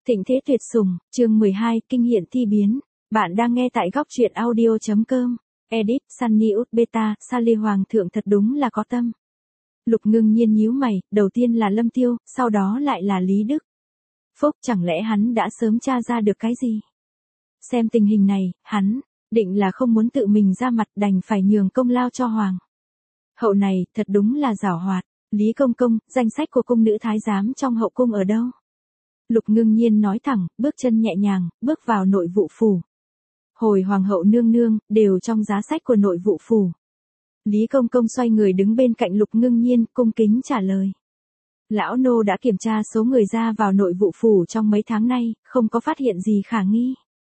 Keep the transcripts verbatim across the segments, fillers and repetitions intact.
Thịnh thế tuyệt sủng, chương mười hai, kinh hiện thi biến. Bạn đang nghe tại góc truyện audio chấm com. Edit, Sunny Út Beta, Sally Hoàng thượng thật đúng là có tâm. Lục Ngưng Nhiên nhíu mày, đầu tiên là Lâm Tiêu, sau đó lại là Lý Đức. Phúc, chẳng lẽ hắn đã sớm tra ra được cái gì? Xem tình hình này, hắn định là không muốn tự mình ra mặt, đành phải nhường công lao cho Hoàng hậu này, thật đúng là giảo hoạt. Lý Công Công, danh sách của cung nữ thái giám trong hậu cung ở đâu? Lục Ngưng Nhiên nói thẳng, bước chân nhẹ nhàng, bước vào nội vụ phủ. Hồi Hoàng hậu nương nương, đều trong giá sách của nội vụ phủ. Lý Công Công xoay người đứng bên cạnh Lục Ngưng Nhiên, cung kính trả lời. Lão nô đã kiểm tra số người ra vào nội vụ phủ trong mấy tháng nay, không có phát hiện gì khả nghi.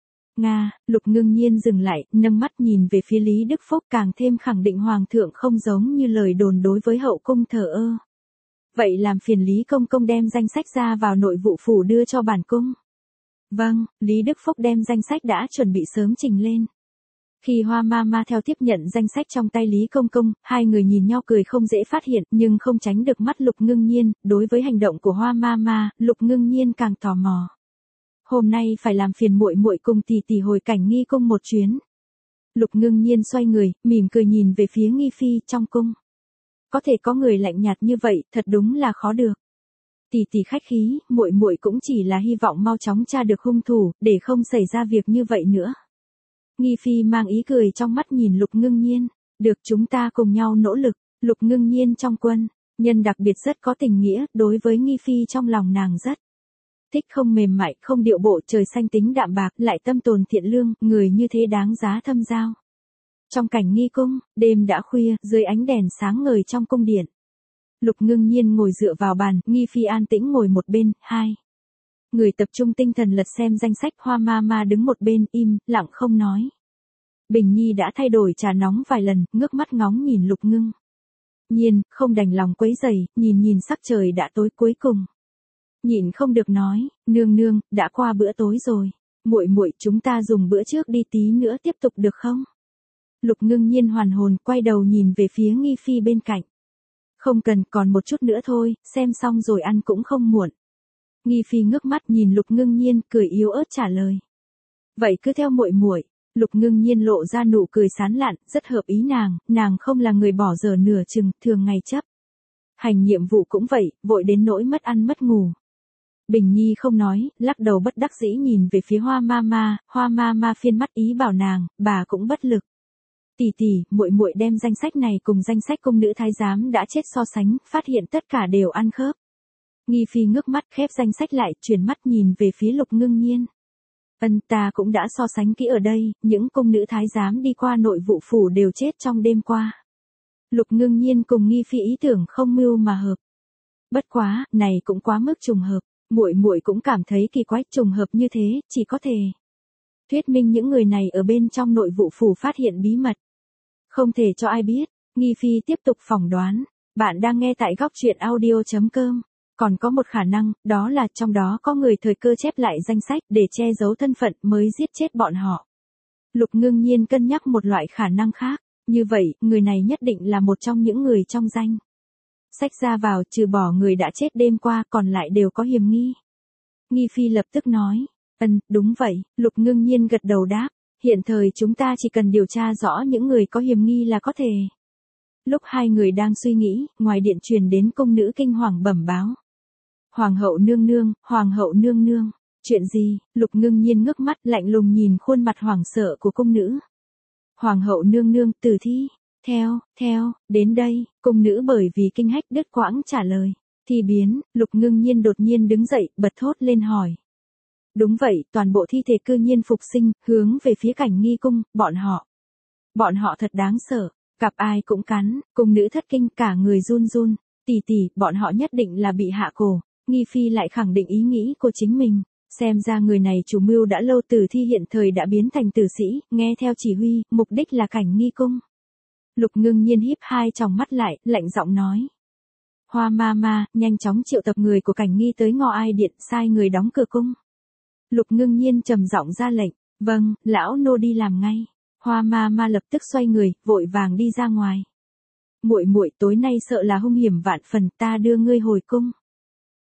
Nga, Lục Ngưng Nhiên dừng lại, nâng mắt nhìn về phía Lý Đức Phúc, càng thêm khẳng định Hoàng thượng không giống như lời đồn đối với hậu cung thờ ơ. Vậy làm phiền Lý Công Công đem danh sách ra vào nội vụ phủ đưa cho bản cung. Vâng, Lý Đức Phúc đem danh sách đã chuẩn bị sớm trình lên. Khi Hoa Ma Ma theo tiếp nhận danh sách trong tay Lý Công Công, hai người nhìn nhau cười không dễ phát hiện, nhưng không tránh được mắt Lục Ngưng Nhiên. Đối với hành động của Hoa Ma Ma, Lục Ngưng Nhiên càng tò mò. Hôm nay phải làm phiền muội muội cùng tỷ tỷ hồi Cảnh Nghi cung một chuyến. Lục Ngưng Nhiên xoay người, mỉm cười nhìn về phía Nghi phi trong cung. Có thể có người lạnh nhạt như vậy, thật đúng là khó được. Tỷ tỷ khách khí, muội muội cũng chỉ là hy vọng mau chóng tra được hung thủ, để không xảy ra việc như vậy nữa. Nghi phi mang ý cười trong mắt nhìn Lục Ngưng Nhiên. Được, chúng ta cùng nhau nỗ lực. Lục Ngưng Nhiên trong quân, nhân đặc biệt rất có tình nghĩa, đối với Nghi phi trong lòng nàng rất thích, không mềm mại, không điệu bộ, trời xanh tính đạm bạc, lại tâm tồn thiện lương, người như thế đáng giá thâm giao. Trong Cảnh Nghi cung, đêm đã khuya, dưới ánh đèn sáng ngời trong cung điện. Lục Ngưng Nhiên ngồi dựa vào bàn, Nghi phi an tĩnh ngồi một bên, hai người tập trung tinh thần lật xem danh sách. Hoa Ma Ma đứng một bên, im lặng không nói. Bình Nhi đã thay đổi trà nóng vài lần, ngước mắt ngóng nhìn Lục Ngưng Nhiên, không đành lòng quấy rầy, nhìn nhìn sắc trời đã tối, cuối cùng nhịn không được nói, nương nương, đã qua bữa tối rồi, muội muội chúng ta dùng bữa trước đi, tí nữa tiếp tục được không? Lục Ngưng Nhiên hoàn hồn, quay đầu nhìn về phía Nghi phi bên cạnh. Không cần, còn một chút nữa thôi, xem xong rồi ăn cũng không muộn. Nghi phi ngước mắt nhìn Lục Ngưng Nhiên, cười yếu ớt trả lời. Vậy cứ theo muội muội. Lục Ngưng Nhiên lộ ra nụ cười sán lạn, rất hợp ý nàng, nàng không là người bỏ dở nửa chừng, thường ngày chấp hành nhiệm vụ cũng vậy, vội đến nỗi mất ăn mất ngủ. Bình Nhi không nói, lắc đầu bất đắc dĩ nhìn về phía Hoa Ma Ma. Hoa Ma Ma phiên mắt ý bảo nàng, bà cũng bất lực. Tỷ tỷ, muội muội đem danh sách này cùng danh sách cung nữ thái giám đã chết so sánh, phát hiện tất cả đều ăn khớp. Nghi phi ngước mắt khép danh sách lại, chuyển mắt nhìn về phía Lục Ngưng Nhiên. Ân, ta cũng đã so sánh kỹ ở đây, những cung nữ thái giám đi qua nội vụ phủ đều chết trong đêm qua. Lục Ngưng Nhiên cùng Nghi phi ý tưởng không mưu mà hợp. Bất quá, này cũng quá mức trùng hợp, muội muội cũng cảm thấy kỳ quái, trùng hợp như thế, chỉ có thể thuyết minh những người này ở bên trong nội vụ phủ phát hiện bí mật, không thể cho ai biết. Nghi phi tiếp tục phỏng đoán. Bạn đang nghe tại góc truyện audio chấm com. Còn có một khả năng, đó là trong đó có người thời cơ chép lại danh sách để che giấu thân phận mới giết chết bọn họ. Lục Ngưng Nhiên cân nhắc một loại khả năng khác. Như vậy, người này nhất định là một trong những người trong danh sách ra vào, trừ bỏ người đã chết đêm qua, còn lại đều có hiểm nghi. Nghi phi lập tức nói. Ừm, đúng vậy. Lục Ngưng Nhiên gật đầu đáp. Hiện thời chúng ta chỉ cần điều tra rõ những người có hiểm nghi là có thể. Lúc hai người đang suy nghĩ, ngoài điện truyền đến cung nữ kinh hoàng bẩm báo. Hoàng hậu nương nương, hoàng hậu nương nương. Chuyện gì? Lục Ngưng Nhiên ngước mắt lạnh lùng nhìn khuôn mặt hoảng sợ của cung nữ. Hoàng hậu nương nương, tử thi. Theo, theo, đến đây, cung nữ bởi vì kinh hách đứt quãng trả lời. Thi biến. Lục Ngưng Nhiên đột nhiên đứng dậy, bật thốt lên hỏi. Đúng vậy, toàn bộ thi thể cư nhiên phục sinh, hướng về phía Cảnh Nghi cung, bọn họ. Bọn họ thật đáng sợ, gặp ai cũng cắn. Cung nữ thất kinh, cả người run run. Tỷ tỷ, bọn họ nhất định là bị hạ cổ. Nghi phi lại khẳng định ý nghĩ của chính mình. Xem ra người này chủ mưu đã lâu, tử thi hiện thời đã biến thành tử sĩ, nghe theo chỉ huy, mục đích là Cảnh Nghi cung. Lục Ngưng Nhiên híp hai tròng mắt lại, lạnh giọng nói. Hoa Ma Ma, nhanh chóng triệu tập người của Cảnh Nghi tới Ngọ Ai điện, sai người đóng cửa cung. Lục Ngưng Nhiên trầm giọng ra lệnh. Vâng, lão nô đi làm ngay. Hoa Ma Ma lập tức xoay người, vội vàng đi ra ngoài. Muội muội tối nay sợ là hung hiểm vạn phần, ta đưa ngươi hồi cung.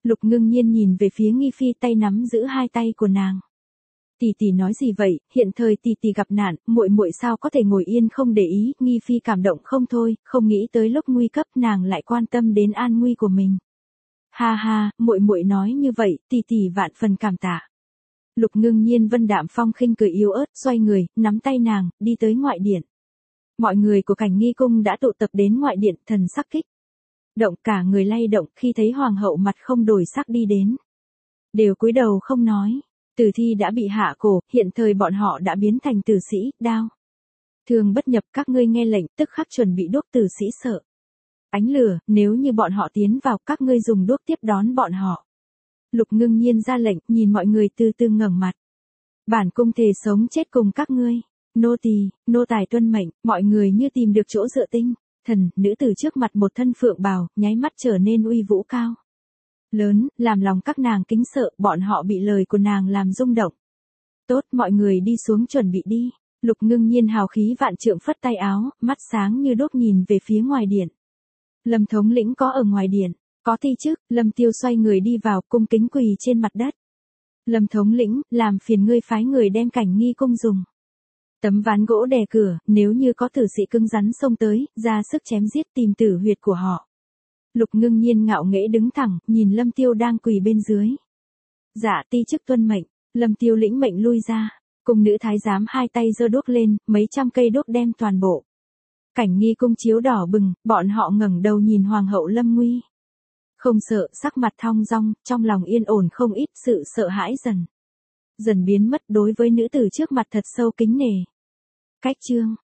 Lục Ngưng Nhiên nhìn về phía Nghi Phi, tay nắm giữ hai tay của nàng. Tỷ tỷ nói gì vậy, hiện thời tỷ tỷ gặp nạn, muội muội sao có thể ngồi yên không để ý, Nghi Phi cảm động không thôi, không nghĩ tới lúc nguy cấp nàng lại quan tâm đến an nguy của mình. Ha ha, muội muội nói như vậy, tỷ tỷ vạn phần cảm tạ. Lục Ngưng Nhiên vân đạm phong khinh cười yếu ớt, xoay người, nắm tay nàng, đi tới ngoại điện. Mọi người của Cảnh Nghi cung đã tụ tập đến ngoại điện, thần sắc kích động, cả người lay động khi thấy hoàng hậu mặt không đổi sắc đi đến. Đều cúi đầu không nói. Tử thi đã bị hạ cổ, hiện thời bọn họ đã biến thành tử sĩ, đao thương bất nhập, các ngươi nghe lệnh, tức khắc chuẩn bị đuốc, tử sĩ sợ ánh lửa, nếu như bọn họ tiến vào, các ngươi dùng đuốc tiếp đón bọn họ. Lục Ngưng Nhiên ra lệnh, nhìn mọi người từ từ ngẩng mặt. Bản cung thề sống chết cùng các ngươi. Nô tỳ, nô tài tuân mệnh, mọi người như tìm được chỗ dựa tinh thần, nữ tử trước mặt một thân phượng bào, nháy mắt trở nên uy vũ cao lớn, làm lòng các nàng kính sợ, bọn họ bị lời của nàng làm rung động. Tốt, mọi người đi xuống chuẩn bị đi. Lục Ngưng Nhiên hào khí vạn trượng phất tay áo, mắt sáng như đuốc nhìn về phía ngoài điện. Lâm thống lĩnh có ở ngoài điện, có thi chức, Lâm Tiêu xoay người đi vào, cung kính quỳ trên mặt đất. Lâm thống lĩnh, làm phiền ngươi phái người đem Cảnh Nghi cung dùng tấm ván gỗ đè cửa, nếu như có tử sĩ cứng rắn xông tới, ra sức chém giết tìm tử huyệt của họ. Lục Ngưng Nhiên ngạo nghễ đứng thẳng, nhìn Lâm Tiêu đang quỳ bên dưới. Dạ ti chức tuân mệnh, Lâm Tiêu lĩnh mệnh lui ra, cùng nữ thái giám hai tay giơ đuốc lên, mấy trăm cây đuốc đem toàn bộ Cảnh Nghi cung chiếu đỏ bừng, bọn họ ngẩng đầu nhìn hoàng hậu lâm nguy. Không sợ, sắc mặt thong dong, trong lòng yên ổn không ít, sự sợ hãi dần dần biến mất, đối với nữ tử trước mặt thật sâu kính nể. Cách chương